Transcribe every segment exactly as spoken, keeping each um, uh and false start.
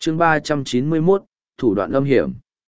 chương ba trăm chín mươi mốt, thủ đoạn âm hiểm.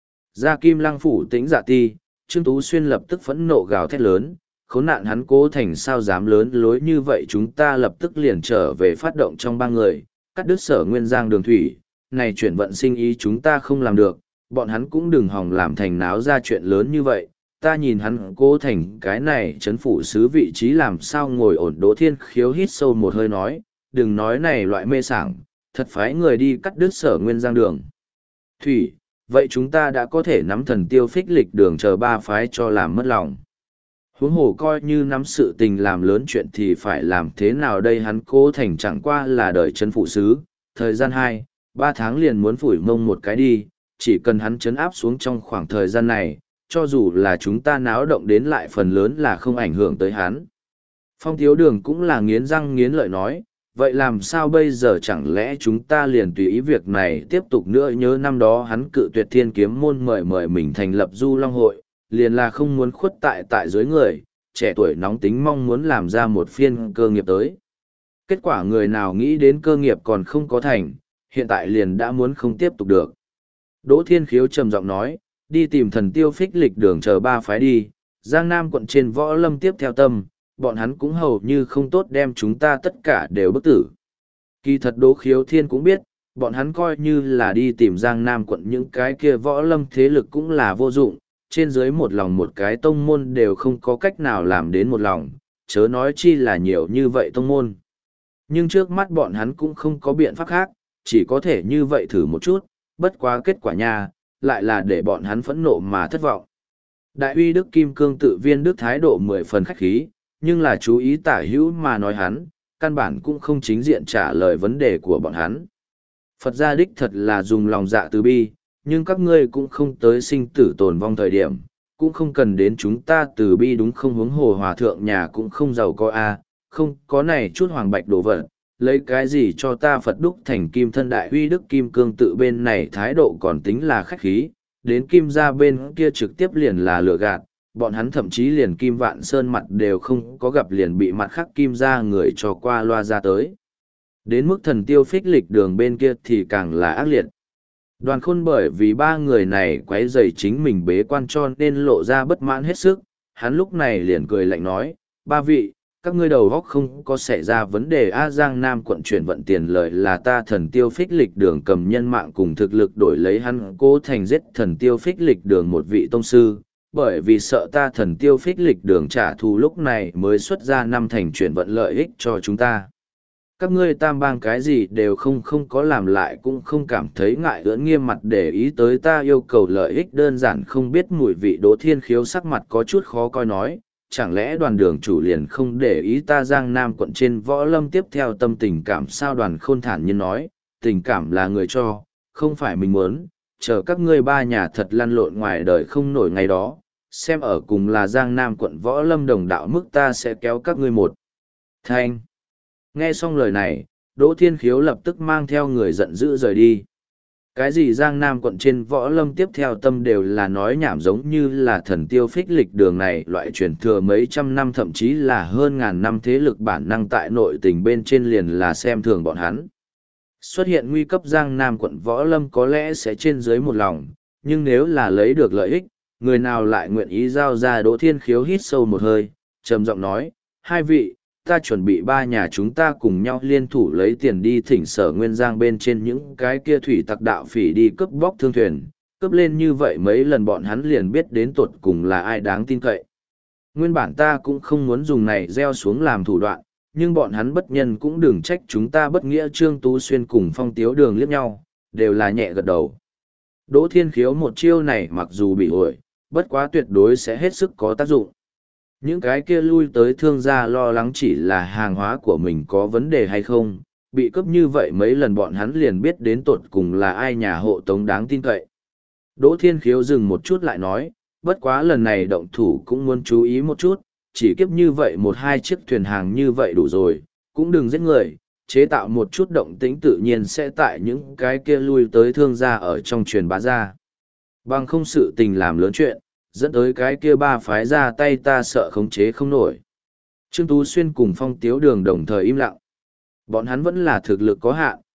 Ra Kim Lăng phủ tĩnh dạ ti, Trương Tú Xuyên lập tức phẫn nộ gào thét lớn, khốn nạn hắn Cố Thành sao dám lớn lối như vậy, chúng ta lập tức liền trở về phát động trong ba người, cắt đứt Sở Nguyên Giang đường thủy, này chuyển vận sinh ý chúng ta không làm được, bọn hắn cũng đừng hòng làm thành náo ra chuyện lớn như vậy. Ta nhìn hắn Cố Thành cái này chấn phủ sứ vị trí làm sao ngồi ổn. Đỗ Thiên Khiếu hít sâu một hơi nói, đừng nói này loại mê sảng, thật phái người đi cắt đứt Sở Nguyên Giang đường thủy, vậy chúng ta đã có thể nắm Thần Tiêu Phích Lịch đường chờ ba phái cho làm mất lòng. Huống hồ coi như nắm sự tình làm lớn chuyện thì phải làm thế nào đây, hắn Cố Thành chẳng qua là đời chấn phủ sứ, thời gian hai, ba tháng liền muốn phủi mông một cái đi, chỉ cần hắn chấn áp xuống trong khoảng thời gian này, cho dù là chúng ta náo động đến lại phần lớn là không ảnh hưởng tới hắn. Phong Thiếu Đường cũng là nghiến răng nghiến lợi nói, vậy làm sao bây giờ, chẳng lẽ chúng ta liền tùy ý việc này tiếp tục nữa? Nhớ năm đó hắn cự tuyệt Thiên Kiếm môn mời mời mình thành lập Du Long hội, liền là không muốn khuất tại tại dưới người, trẻ tuổi nóng tính mong muốn làm ra một phiên cơ nghiệp tới. Kết quả người nào nghĩ đến cơ nghiệp còn không có thành, hiện tại liền đã muốn không tiếp tục được. Đỗ Thiên Khiếu trầm giọng nói, đi tìm Thần Tiêu Phích Lịch đường chờ ba phái đi, Giang Nam quận trên võ lâm tiếp theo tâm, bọn hắn cũng hầu như không tốt đem chúng ta tất cả đều bức tử. Kỳ thật Đỗ Khiếu Thiên cũng biết, bọn hắn coi như là đi tìm Giang Nam quận những cái kia võ lâm thế lực cũng là vô dụng, trên dưới một lòng một cái tông môn đều không có cách nào làm đến một lòng, chớ nói chi là nhiều như vậy tông môn. Nhưng trước mắt bọn hắn cũng không có biện pháp khác, chỉ có thể như vậy thử một chút, bất quá kết quả nha, lại là để bọn hắn phẫn nộ mà thất vọng. Đại uy Đức Kim Cương tự viên Đức thái độ mười phần khách khí, nhưng là chú ý tả hữu mà nói hắn, căn bản cũng không chính diện trả lời vấn đề của bọn hắn. Phật gia đích thật là dùng lòng dạ từ bi, nhưng các ngươi cũng không tới sinh tử tồn vong thời điểm, cũng không cần đến chúng ta từ bi đúng không? Huống hồ hòa thượng nhà cũng không giàu có a, không có này chút hoàng bạch đồ vật, lấy cái gì cho ta Phật đúc thành kim thân. Đại uy Đức Kim Cương tự bên này thái độ còn tính là khách khí, đến kim gia bên kia trực tiếp liền là lừa gạt, bọn hắn thậm chí liền Kim Vạn Sơn mặt đều không có gặp liền bị mặt khác Kim gia người cho qua loa ra tới. Đến mức Thần Tiêu Phích Lịch đường bên kia thì càng là ác liệt. Đoàn Khôn bởi vì ba người này quấy rầy chính mình bế quan cho nên lộ ra bất mãn hết sức, hắn lúc này liền cười lạnh nói, ba vị, các ngươi đầu góc không có xảy ra vấn đề A. Giang Nam quận chuyển vận tiền lợi là ta Thần Tiêu Phích Lịch đường cầm nhân mạng cùng thực lực đổi lấy hắn Cố Thành giết Thần Tiêu Phích Lịch đường một vị tông sư, bởi vì sợ ta Thần Tiêu Phích Lịch đường trả thù lúc này mới xuất ra năm thành chuyển vận lợi ích cho chúng ta. Các ngươi tam bang cái gì đều không không có làm lại cũng không cảm thấy ngại ưỡn nghiêm mặt để ý tới ta yêu cầu lợi ích đơn giản không biết mùi vị. Đỗ Thiên Khiếu sắc mặt có chút khó coi nói, chẳng lẽ đoàn đường chủ liền không để ý ta Giang Nam quận trên võ lâm tiếp theo tâm tình cảm sao? Đoàn Khôn thản nhiên nói, tình cảm là người cho, không phải mình muốn, chờ các ngươi ba nhà thật lăn lộn ngoài đời không nổi ngày đó, xem ở cùng là Giang Nam quận võ lâm đồng đạo mức ta sẽ kéo các ngươi một thanh. Nghe xong lời này, Đỗ Thiên Khiếu lập tức mang theo người giận dữ rời đi. Cái gì Giang Nam quận trên võ lâm tiếp theo tâm đều là nói nhảm, giống như là Thần Tiêu Phích Lịch đường này loại truyền thừa mấy trăm năm thậm chí là hơn ngàn năm thế lực bản năng tại nội tình bên trên liền là xem thường bọn hắn. Xuất hiện nguy cấp Giang Nam quận võ lâm có lẽ sẽ trên dưới một lòng, nhưng nếu là lấy được lợi ích, người nào lại nguyện ý giao ra? Đỗ Thiên Khiếu hít sâu một hơi, trầm giọng nói, hai vị, ta chuẩn bị ba nhà chúng ta cùng nhau liên thủ lấy tiền đi thỉnh Sở Nguyên Giang bên trên những cái kia thủy tặc đạo phỉ đi cướp bóc thương thuyền, cướp lên như vậy mấy lần bọn hắn liền biết đến tột cùng là ai đáng tin cậy. Nguyên bản ta cũng không muốn dùng này gieo xuống làm thủ đoạn, nhưng bọn hắn bất nhân cũng đừng trách chúng ta bất nghĩa. Trương Tú Xuyên cùng Phong Tiếu Đường liếc nhau, đều là nhẹ gật đầu. Đỗ Thiên Khiếu một chiêu này mặc dù bị ổi, bất quá tuyệt đối sẽ hết sức có tác dụng. Những cái kia lui tới thương gia lo lắng chỉ là hàng hóa của mình có vấn đề hay không, bị cướp như vậy mấy lần bọn hắn liền biết đến tột cùng là ai nhà hộ tống đáng tin cậy. Đỗ Thiên Khiếu dừng một chút lại nói, bất quá lần này động thủ cũng muốn chú ý một chút, chỉ kiếp như vậy một hai chiếc thuyền hàng như vậy đủ rồi, cũng đừng giết người, chế tạo một chút động tĩnh tự nhiên sẽ tại những cái kia lui tới thương gia ở trong truyền bá ra. Bằng không sự tình làm lớn chuyện, dẫn tới cái kia ba phái ra tay ta sợ khống chế không nổi. Trương Tú Xuyên cùng Phong Tiếu Đường đồng thời im lặng. Bọn hắn vẫn là thực lực có hạn,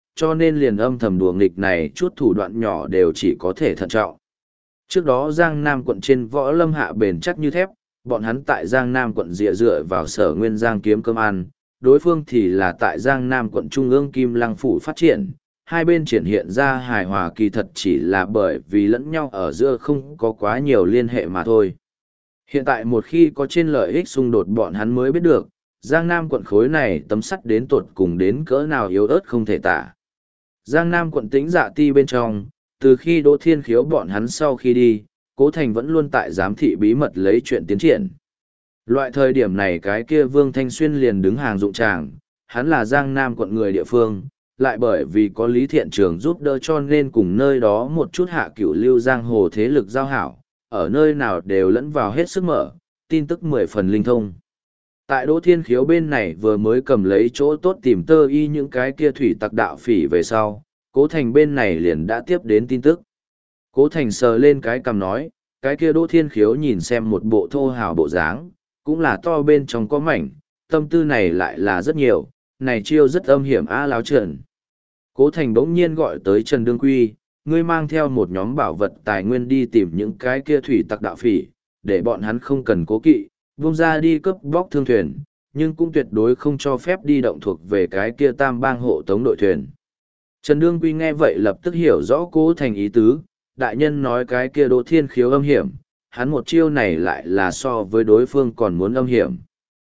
cho nên liền âm thầm đùa nghịch này chút thủ đoạn nhỏ đều chỉ có thể thận trọng. Trước đó Giang Nam quận trên võ lâm hạ bền chắc như thép, bọn hắn tại Giang Nam quận dựa dựa vào Sở Nguyên Giang kiếm cơm ăn, đối phương thì là tại Giang Nam quận trung ương Kim Lăng phủ phát triển, hai bên triển hiện ra hài hòa kỳ thật chỉ là bởi vì lẫn nhau ở giữa không có quá nhiều liên hệ mà thôi. Hiện tại một khi có trên lợi ích xung đột bọn hắn mới biết được, Giang Nam quận khối này tấm sắt đến tột cùng đến cỡ nào yếu ớt không thể tả. Giang Nam quận Tĩnh Dạ Ti bên trong, từ khi Đỗ Thiên Khiếu bọn hắn sau khi đi, Cố Thành vẫn luôn tại giám thị bí mật lấy chuyện tiến triển. Loại thời điểm này cái kia Vương Thanh Xuyên liền đứng hàng dụng tràng, hắn là Giang Nam quận người địa phương, lại bởi vì có Lý Thiện Trường giúp đỡ cho nên cùng nơi đó một chút hạ cửu lưu giang hồ thế lực giao hảo, ở nơi nào đều lẫn vào hết sức mở, tin tức mười phần linh thông. Tại Đỗ Thiên Khiếu bên này vừa mới cầm lấy chỗ tốt tìm tơ y những cái kia thủy tặc đạo phỉ về sau, Cố Thành bên này liền đã tiếp đến tin tức. Cố Thành sờ lên cái cằm nói, cái kia Đỗ Thiên Khiếu nhìn xem một bộ thô hào bộ dáng, cũng là to bên trong có mảnh, tâm tư này lại là rất nhiều, này chiêu rất âm hiểm á láo trần. Cố Thành bỗng nhiên gọi tới Trần Đương Quy, ngươi mang theo một nhóm bảo vật tài nguyên đi tìm những cái kia thủy tặc đạo phỉ, để bọn hắn không cần cố kỵ, vung ra đi cướp bóc thương thuyền, nhưng cũng tuyệt đối không cho phép đi động thuộc về cái kia tam bang hộ tống đội thuyền. Trần Đương Quy nghe vậy lập tức hiểu rõ Cố Thành ý tứ, đại nhân nói cái kia Đỗ Thiên Khiếu âm hiểm, hắn một chiêu này lại là so với đối phương còn muốn âm hiểm.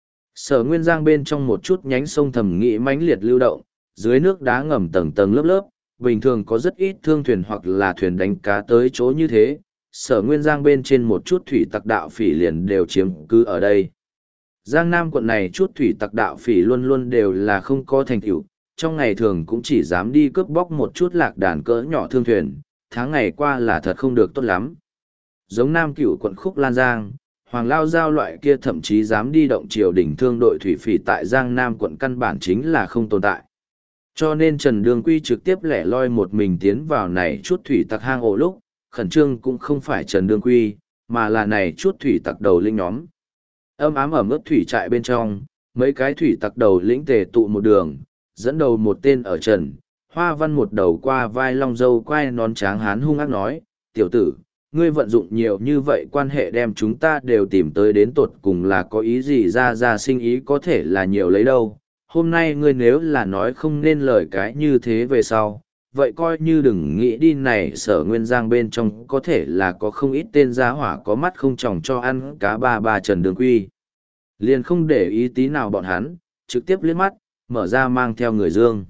Sở Nguyên Giang bên trong một chút nhánh sông thầm nghĩ mãnh liệt lưu động, dưới nước đá ngầm tầng tầng lớp lớp, bình thường có rất ít thương thuyền hoặc là thuyền đánh cá tới chỗ như thế, Sở Nguyên Giang bên trên một chút thủy tặc đạo phỉ liền đều chiếm cứ ở đây. Giang Nam quận này chút thủy tặc đạo phỉ luôn luôn đều là không có thành tựu, trong ngày thường cũng chỉ dám đi cướp bóc một chút lạc đàn cỡ nhỏ thương thuyền, tháng ngày qua là thật không được tốt lắm. Giống Nam Cửu quận Khúc Lan Giang, Hoàng Lao Giao loại kia thậm chí dám đi động triều đình thương đội thủy phỉ tại Giang Nam quận căn bản chính là không tồn tại. Cho nên Trần Đường Quy trực tiếp lẻ loi một mình tiến vào này chút thủy tặc hang ổ lúc, khẩn trương cũng không phải Trần Đường Quy, mà là này chút thủy tặc đầu lĩnh nhóm. Âm ám ẩm ướt thủy trại bên trong, mấy cái thủy tặc đầu lĩnh tề tụ một đường, dẫn đầu một tên ở Trần, Hoa Văn một đầu qua vai long dâu quai nón tráng hán hung ác nói, tiểu tử, ngươi vận dụng nhiều như vậy quan hệ đem chúng ta đều tìm tới đến tột cùng là có ý gì ra ra sinh ý có thể là nhiều lấy đâu. Hôm nay ngươi nếu là nói không nên lời cái như thế về sau, vậy coi như đừng nghĩ đi này Sở Nguyên Giang bên trong có thể là có không ít tên giá hỏa có mắt không tròng cho ăn cá ba ba Trần Đường Quy. Liền không để ý tí nào bọn hắn, trực tiếp liếc mắt, mở ra mang theo người dương.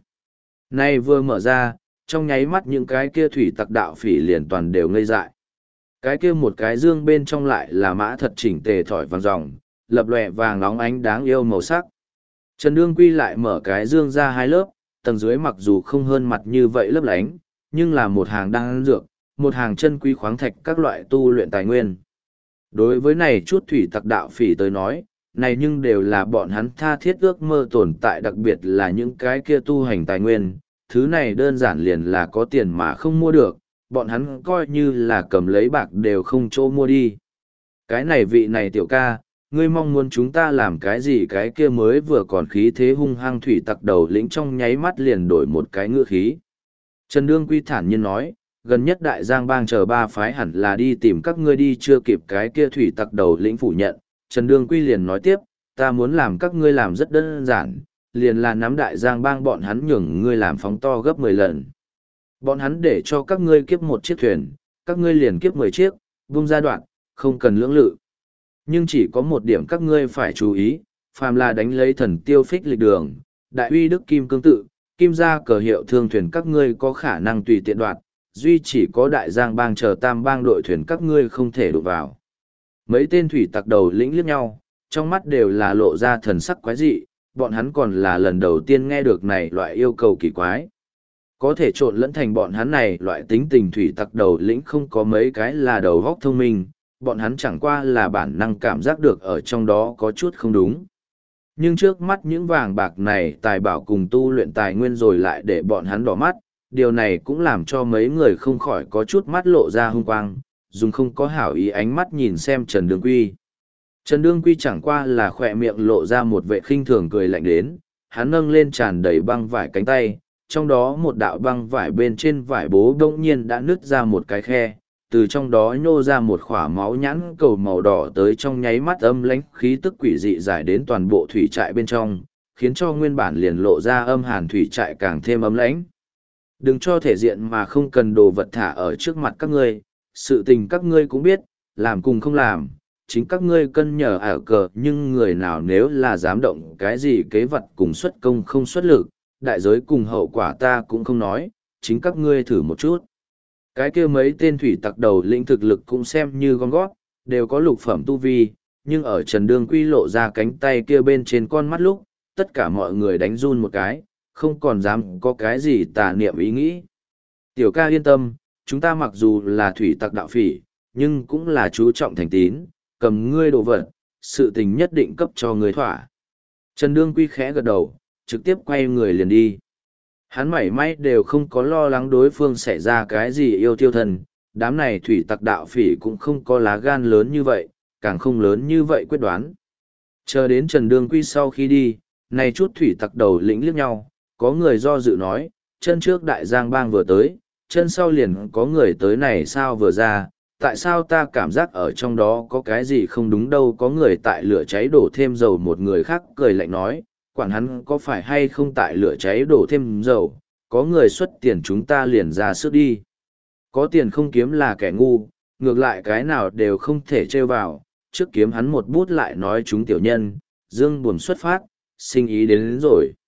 Nay vừa mở ra, trong nháy mắt những cái kia thủy tặc đạo phỉ liền toàn đều ngây dại. Cái kia một cái dương bên trong lại là mã thật chỉnh tề thỏi vàng ròng, lập lòe vàng nóng ánh đáng yêu màu sắc. Trần Đương Quy lại mở cái dương ra hai lớp, tầng dưới mặc dù không hơn mặt như vậy lấp lánh, nhưng là một hàng đan dược, một hàng chân quý khoáng thạch các loại tu luyện tài nguyên. Đối với này chút thủy tặc đạo phỉ tới nói, này nhưng đều là bọn hắn tha thiết ước mơ tồn tại, đặc biệt là những cái kia tu hành tài nguyên, thứ này đơn giản liền là có tiền mà không mua được, bọn hắn coi như là cầm lấy bạc đều không chỗ mua đi. Cái này vị này tiểu ca, ngươi mong muốn chúng ta làm cái gì? Cái kia mới vừa còn khí thế hung hăng thủy tặc đầu lĩnh trong nháy mắt liền đổi một cái ngựa khí. Trần Đương Quy thản nhiên nói, gần nhất đại giang bang chờ ba phái hẳn là đi tìm các ngươi đi, chưa kịp cái kia thủy tặc đầu lĩnh phủ nhận. Trần Đương Quy liền nói tiếp, ta muốn làm các ngươi làm rất đơn giản, liền là nắm đại giang bang bọn hắn nhường ngươi làm phóng to gấp mười lần. Bọn hắn để cho các ngươi kiếp một chiếc thuyền, các ngươi liền kiếp mười chiếc, vung ra đoạn, không cần lưỡng lự. Nhưng chỉ có một điểm các ngươi phải chú ý, phàm là đánh lấy thần tiêu phích lịch đường, đại uy đức kim cương tự, kim gia cờ hiệu thương thuyền các ngươi có khả năng tùy tiện đoạt, duy chỉ có đại giang bang chờ tam bang đội thuyền các ngươi không thể đụng vào. Mấy tên thủy tặc đầu lĩnh liếc nhau, trong mắt đều là lộ ra thần sắc quái dị, bọn hắn còn là lần đầu tiên nghe được này loại yêu cầu kỳ quái. Có thể trộn lẫn thành bọn hắn này loại tính tình thủy tặc đầu lĩnh không có mấy cái là đầu góc thông minh, bọn hắn chẳng qua là bản năng cảm giác được ở trong đó có chút không đúng. Nhưng trước mắt những vàng bạc này tài bảo cùng tu luyện tài nguyên rồi lại để bọn hắn đỏ mắt, điều này cũng làm cho mấy người không khỏi có chút mắt lộ ra hung quang, dùng không có hảo ý ánh mắt nhìn xem Trần Đương Quy. Trần Đương Quy chẳng qua là khỏe miệng lộ ra một vệ khinh thường cười lạnh đến, hắn nâng lên tràn đầy băng vải cánh tay, trong đó một đạo băng vải bên trên vải bố bỗng nhiên đã nứt ra một cái khe, từ trong đó nhô ra một khỏa máu nhãn cầu màu đỏ tới trong nháy mắt âm lãnh khí tức quỷ dị giải đến toàn bộ thủy trại bên trong, khiến cho nguyên bản liền lộ ra âm hàn thủy trại càng thêm ấm lãnh. Đừng cho thể diện mà không cần đồ vật thả ở trước mặt các ngươi, sự tình các ngươi cũng biết, làm cùng không làm, chính các ngươi cân nhờ ở cờ, nhưng người nào nếu là dám động cái gì kế vật cùng xuất công không xuất lực, đại giới cùng hậu quả ta cũng không nói, chính các ngươi thử một chút. Cái kia mấy tên thủy tặc đầu lĩnh thực lực cũng xem như con gót, đều có lục phẩm tu vi, nhưng ở Trần Đương Quy lộ ra cánh tay kia bên trên con mắt lúc, tất cả mọi người đánh run một cái, không còn dám có cái gì tà niệm ý nghĩ. Tiểu ca yên tâm, chúng ta mặc dù là thủy tặc đạo phỉ, nhưng cũng là chú trọng thành tín, cầm ngươi đồ vật, sự tình nhất định cấp cho ngươi thỏa. Trần Đương Quy khẽ gật đầu, trực tiếp quay người liền đi. Hắn mảy may đều không có lo lắng đối phương xảy ra cái gì yêu tiêu thần, đám này thủy tặc đạo phỉ cũng không có lá gan lớn như vậy, càng không lớn như vậy quyết đoán. Chờ đến Trần Đương Quy sau khi đi, này chút thủy tặc đầu lĩnh liếc nhau, có người do dự nói, chân trước đại giang bang vừa tới, chân sau liền có người tới này sao vừa ra, tại sao ta cảm giác ở trong đó có cái gì không đúng đâu, có người tại lửa cháy đổ thêm dầu, một người khác cười lạnh nói, quản hắn có phải hay không tại lửa cháy đổ thêm dầu, có người xuất tiền chúng ta liền ra sức đi. Có tiền không kiếm là kẻ ngu, ngược lại cái nào đều không thể trêu vào, trước kiếm hắn một bút lại nói chúng tiểu nhân, dương buồn xuất phát, sinh ý đến, đến rồi.